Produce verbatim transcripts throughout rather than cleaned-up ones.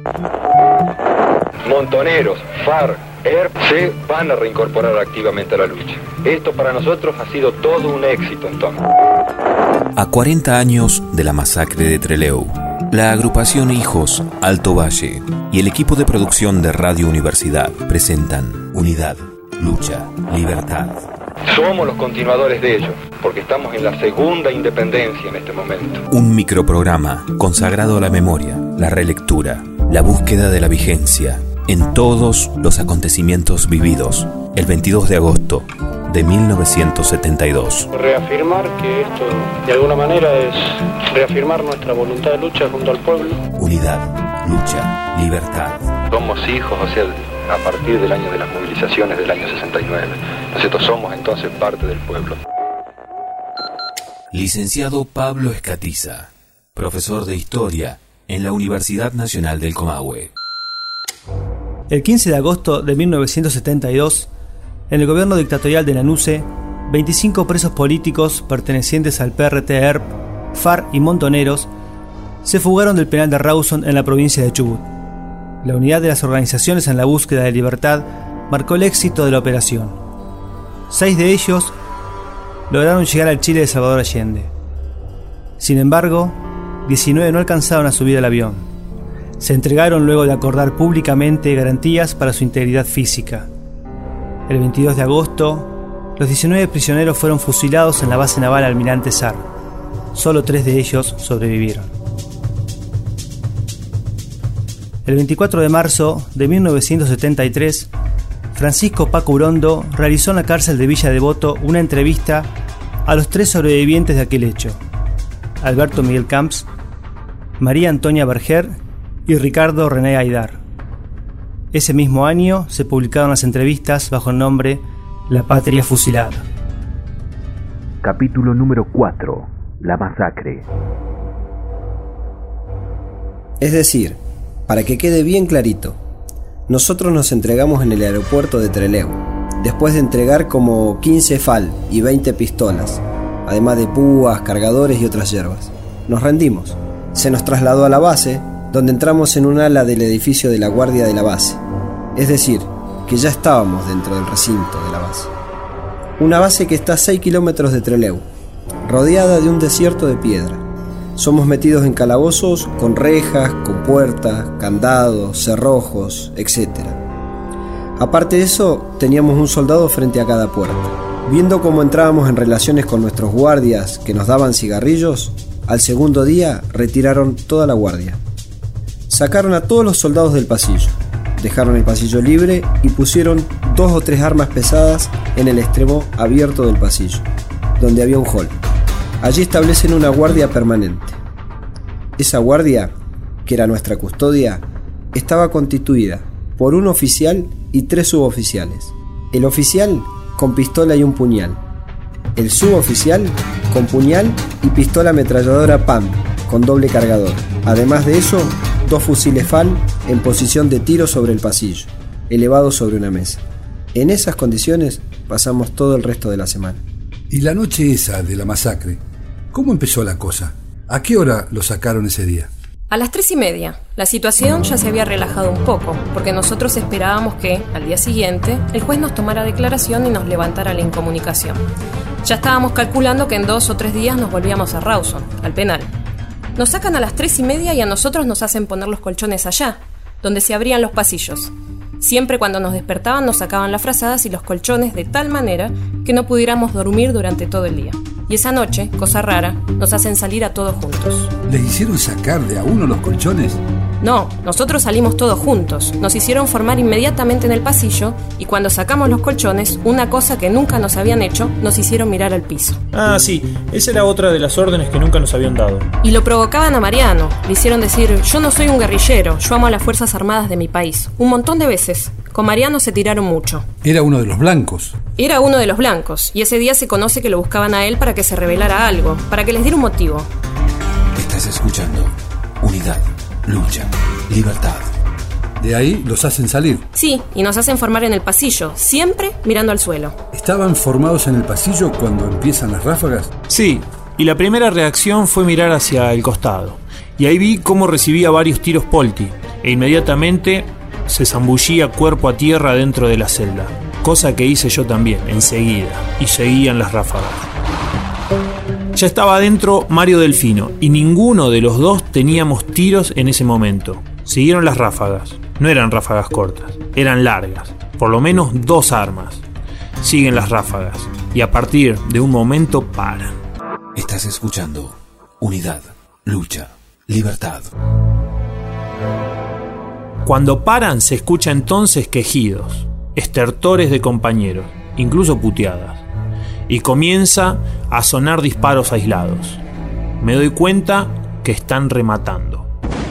Montoneros, FARC, E R P se van a reincorporar activamente a la lucha. Esto para nosotros ha sido todo un éxito entonces. A cuarenta años de la masacre de Trelew, la agrupación Hijos Alto Valle y el equipo de producción de Radio Universidad presentan Unidad, Lucha, Libertad. Somos los continuadores de ellos, porque estamos en la segunda independencia en este momento. Un microprograma consagrado a la memoria, la relectura, la búsqueda de la vigencia en todos los acontecimientos vividos el veintidós de agosto de mil novecientos setenta y dos. Reafirmar que esto de alguna manera es reafirmar nuestra voluntad de lucha junto al pueblo. Unidad, lucha, libertad. Somos hijos, o sea, a partir del año de las movilizaciones del año sesenta y nueve. Nosotros somos entonces parte del pueblo. Licenciado Pablo Escatiza, profesor de Historia en la Universidad Nacional del Comahue. El quince de agosto de mil novecientos setenta y dos, en el gobierno dictatorial de Lanuse, veinticinco presos políticos pertenecientes al P R T, E R P, FARC y Montoneros se fugaron del penal de Rawson en la provincia de Chubut. La unidad de las organizaciones en la búsqueda de libertad marcó el éxito de la operación. Seis de ellos lograron llegar al Chile de Salvador Allende. Sin embargo, diecinueve no alcanzaron a subir al avión. Se entregaron luego de acordar públicamente garantías para su integridad física. El veintidós de agosto, los diecinueve prisioneros fueron fusilados en la base naval Almirante Sar. Solo tres de ellos sobrevivieron. El veinticuatro de marzo de mil novecientos setenta y tres, Francisco Paco Urondo realizó en la cárcel de Villa Devoto una entrevista a los tres sobrevivientes de aquel hecho: Alberto Miguel Camps, María Antonia Berger y Ricardo René Aydar. Ese mismo año se publicaron las entrevistas bajo el nombre La Patria Fusilada. Capítulo número cuatro. La masacre. Es decir, para que quede bien clarito, nosotros nos entregamos en el aeropuerto de Trelew, después de entregar como quince F A L y veinte pistolas, además de púas, cargadores y otras hierbas. Nos rendimos. Se nos trasladó a la base, donde entramos en un ala del edificio de la guardia de la base. Es decir, que ya estábamos dentro del recinto de la base. Una base que está a seis kilómetros de Trelew, rodeada de un desierto de piedra. Somos metidos en calabozos con rejas, con puertas, candados, cerrojos, etcétera. Aparte de eso, teníamos un soldado frente a cada puerta. Viendo cómo entrábamos en relaciones con nuestros guardias que nos daban cigarrillos, al segundo día retiraron toda la guardia. Sacaron a todos los soldados del pasillo, dejaron el pasillo libre y pusieron dos o tres armas pesadas en el extremo abierto del pasillo, donde había un hall. Allí establecen una guardia permanente. Esa guardia, que era nuestra custodia, estaba constituida por un oficial y tres suboficiales. El oficial con pistola y un puñal. El suboficial con puñal y pistola ametralladora P A M con doble cargador. Además de eso, dos fusiles F A L en posición de tiro sobre el pasillo, elevados sobre una mesa. En esas condiciones pasamos todo el resto de la semana. Y la noche esa de la masacre, ¿cómo empezó la cosa? ¿A qué hora lo sacaron ese día? A las tres y media. La situación ya se había relajado un poco, porque nosotros esperábamos que, al día siguiente, el juez nos tomara declaración y nos levantara la incomunicación. Ya estábamos calculando que en dos o tres días nos volvíamos a Rawson, al penal. Nos sacan a las tres y media y a nosotros nos hacen poner los colchones allá, donde se abrían los pasillos. Siempre cuando nos despertaban nos sacaban las frazadas y los colchones de tal manera que no pudiéramos dormir durante todo el día. Y esa noche, cosa rara, nos hacen salir a todos juntos. ¿Les hicieron sacar de a uno los colchones? No, nosotros salimos todos juntos. Nos hicieron formar inmediatamente en el pasillo y cuando sacamos los colchones, una cosa que nunca nos habían hecho, nos hicieron mirar al piso. Ah, sí, esa era otra de las órdenes que nunca nos habían dado. Y lo provocaban a Mariano. Le hicieron decir, yo no soy un guerrillero, yo amo a las Fuerzas Armadas de mi país. Un montón de veces. Con Mariano se tiraron mucho. Era uno de los blancos. Era uno de los blancos, y ese día se conoce que lo buscaban a él para que se revelara algo, para que les diera un motivo. Estás escuchando Unidad, Lucha, Libertad. De ahí los hacen salir. Sí, y nos hacen formar en el pasillo, siempre mirando al suelo. ¿Estaban formados en el pasillo cuando empiezan las ráfagas? Sí, y la primera reacción fue mirar hacia el costado. Y ahí vi cómo recibía varios tiros Polti. e inmediatamente se zambullía cuerpo a tierra dentro de la celda, cosa que hice yo también, enseguida, y seguían las ráfagas. Ya estaba adentro Mario Delfino, y ninguno de los dos teníamos tiros en ese momento. Siguieron las ráfagas. No eran ráfagas cortas, eran largas, por lo menos dos armas. Siguen las ráfagas, y a partir de un momento paran. Estás escuchando Unidad, Lucha, Libertad. Cuando paran se escucha entonces quejidos, estertores de compañeros, incluso puteadas, y comienza a sonar disparos aislados. Me doy cuenta que están rematando.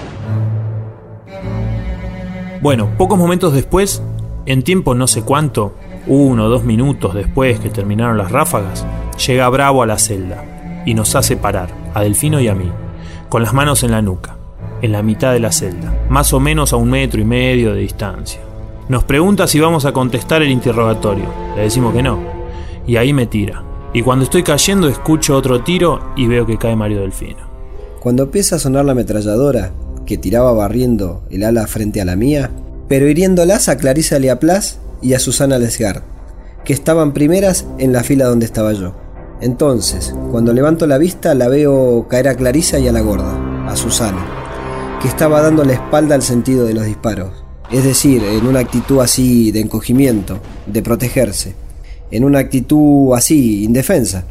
Bueno, pocos momentos después, en tiempo no sé cuánto, uno o dos minutos después que terminaron las ráfagas, llega Bravo a la celda y nos hace parar, a Delfino y a mí, con las manos en la nuca, en la mitad de la celda, más o menos a un metro y medio de distancia. Nos pregunta si vamos a contestar el interrogatorio. Le decimos que no, y ahí me tira. Y cuando estoy cayendo escucho otro tiro y veo que cae Mario Delfino. Cuando empieza a sonar la ametralladora, que tiraba barriendo el ala frente a la mía, pero hiriéndolas a Clarisa Liaplas y a Susana Lesgard, que estaban primeras en la fila donde estaba yo. Entonces, cuando levanto la vista, la veo caer a Clarisa y a la gorda, a Susana, que estaba dando la espalda al sentido de los disparos, es decir, en una actitud así de encogimiento, de protegerse, en una actitud así, indefensa.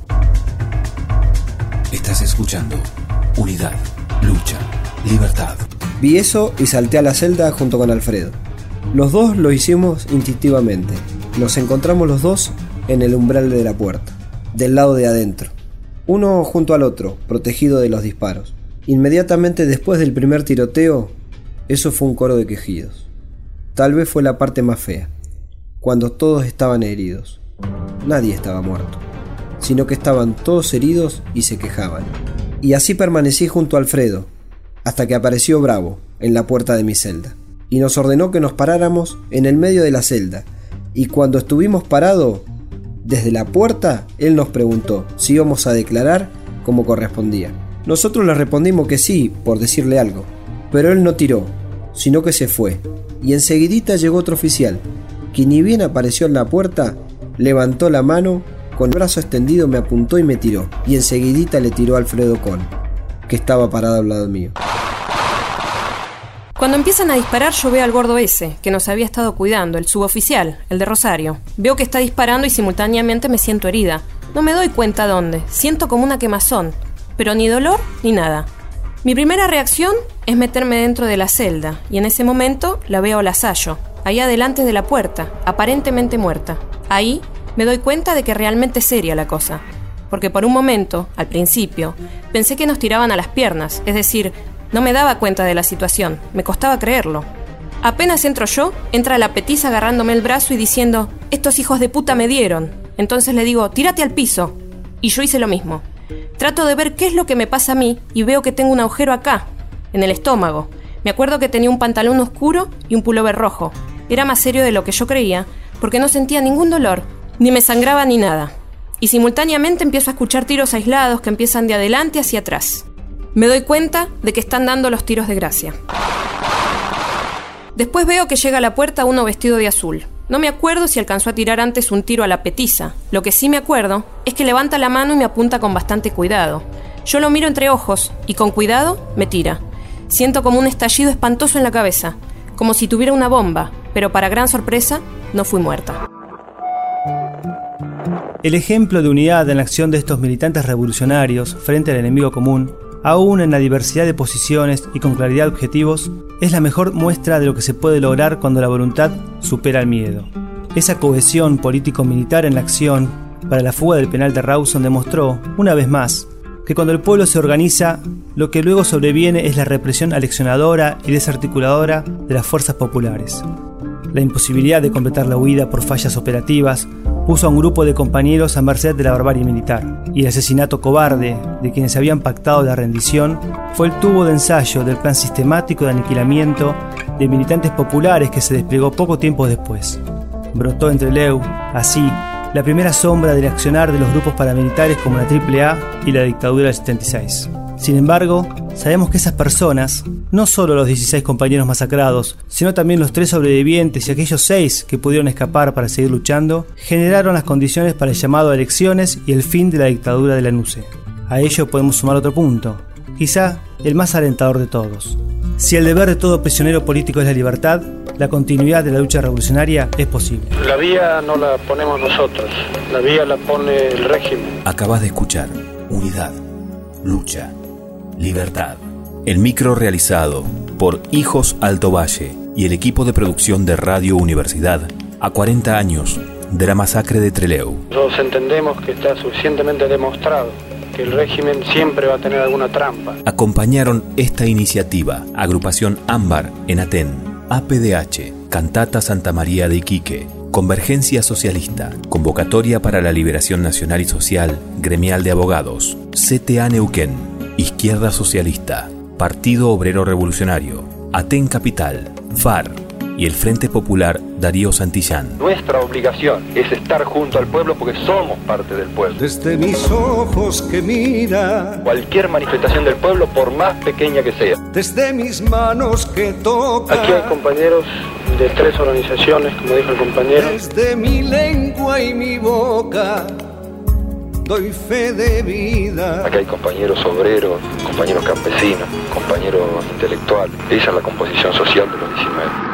Estás escuchando Unidad, Lucha, Libertad. Vi eso y salté a la celda junto con Alfredo. Los dos lo hicimos instintivamente. Nos encontramos los dos en el umbral de la puerta, del lado de adentro, uno junto al otro, protegido de los disparos. Inmediatamente después del primer tiroteo, eso fue un coro de quejidos. Tal vez fue la parte más fea, cuando todos estaban heridos. Nadie estaba muerto, sino que estaban todos heridos y se quejaban. Y así permanecí junto a Alfredo, hasta que apareció Bravo en la puerta de mi celda, y nos ordenó que nos paráramos en el medio de la celda, y cuando estuvimos parados, desde la puerta, él nos preguntó si íbamos a declarar como correspondía. Nosotros le respondimos que sí, por decirle algo, pero él no tiró, sino que se fue, y enseguidita llegó otro oficial, que ni bien apareció en la puerta, levantó la mano, con el brazo extendido me apuntó y me tiró, y enseguidita le tiró a Alfredo Con, que estaba parado al lado mío. Cuando empiezan a disparar yo veo al gordo ese, que nos había estado cuidando, el suboficial, el de Rosario. Veo que está disparando y simultáneamente me siento herida. No me doy cuenta dónde, siento como una quemazón, pero ni dolor ni nada. Mi primera reacción es meterme dentro de la celda, y en ese momento la veo a Lasallo, ahí adelante de la puerta, aparentemente muerta. Ahí me doy cuenta de que realmente es seria la cosa, porque por un momento, al principio, pensé que nos tiraban a las piernas, es decir, no me daba cuenta de la situación, me costaba creerlo. Apenas entro yo, entra la petiza agarrándome el brazo y diciendo, estos hijos de puta me dieron. Entonces le digo, tírate al piso. Y yo hice lo mismo. Trato de ver qué es lo que me pasa a mí y veo que tengo un agujero acá, en el estómago. Me acuerdo que tenía un pantalón oscuro y un pullover rojo. Era más serio de lo que yo creía, porque no sentía ningún dolor, ni me sangraba ni nada. Y simultáneamente empiezo a escuchar tiros aislados que empiezan de adelante hacia atrás. Me doy cuenta de que están dando los tiros de gracia. Después veo que llega a la puerta uno vestido de azul. No me acuerdo si alcanzó a tirar antes un tiro a la petiza. Lo que sí me acuerdo es que levanta la mano y me apunta con bastante cuidado. Yo lo miro entre ojos y con cuidado me tira. Siento como un estallido espantoso en la cabeza, como si tuviera una bomba, pero para gran sorpresa no fui muerta. El ejemplo de unidad en la acción de estos militantes revolucionarios frente al enemigo común, aún en la diversidad de posiciones y con claridad de objetivos, es la mejor muestra de lo que se puede lograr cuando la voluntad supera el miedo. Esa cohesión político-militar en la acción para la fuga del penal de Rawson demostró, una vez más, que cuando el pueblo se organiza, lo que luego sobreviene es la represión aleccionadora y desarticuladora de las fuerzas populares. La imposibilidad de completar la huida por fallas operativas puso a un grupo de compañeros a merced de la barbarie militar, y el asesinato cobarde de quienes habían pactado la rendición fue el tubo de ensayo del plan sistemático de aniquilamiento de militantes populares que se desplegó poco tiempo después. Brotó en Trelew, así, la primera sombra del accionar de los grupos paramilitares como la triple A y la dictadura del setenta y seis. Sin embargo, sabemos que esas personas, no solo los dieciséis compañeros masacrados, sino también los tres sobrevivientes y aquellos seis que pudieron escapar para seguir luchando, generaron las condiciones para el llamado a elecciones y el fin de la dictadura de la N U C E. A ello podemos sumar otro punto, quizá el más alentador de todos. Si el deber de todo prisionero político es la libertad, la continuidad de la lucha revolucionaria es posible. La vía no la ponemos nosotros, la vía la pone el régimen. Acabas de escuchar Unidad, Lucha, Libertad. El micro realizado por Hijos Alto Valle y el equipo de producción de Radio Universidad a cuarenta años de la masacre de Trelew. Nosotros entendemos que está suficientemente demostrado que el régimen siempre va a tener alguna trampa. Acompañaron esta iniciativa Agrupación Ámbar en Aten, A P D H, Cantata Santa María de Iquique, Convergencia Socialista, Convocatoria para la Liberación Nacional y Social, Gremial de Abogados, C T A Neuquén, Izquierda Socialista, Partido Obrero Revolucionario, Aten Capital, F A R y el Frente Popular Darío Santillán. Nuestra obligación es estar junto al pueblo porque somos parte del pueblo. Desde mis ojos que mira, cualquier manifestación del pueblo, por más pequeña que sea. Desde mis manos que toca. Aquí hay compañeros de tres organizaciones, como dijo el compañero. Desde mi lengua y mi boca doy fe de vida. Aquí hay compañeros obreros, compañeros campesinos, compañeros intelectuales. Esa es la composición social de los diecinueve.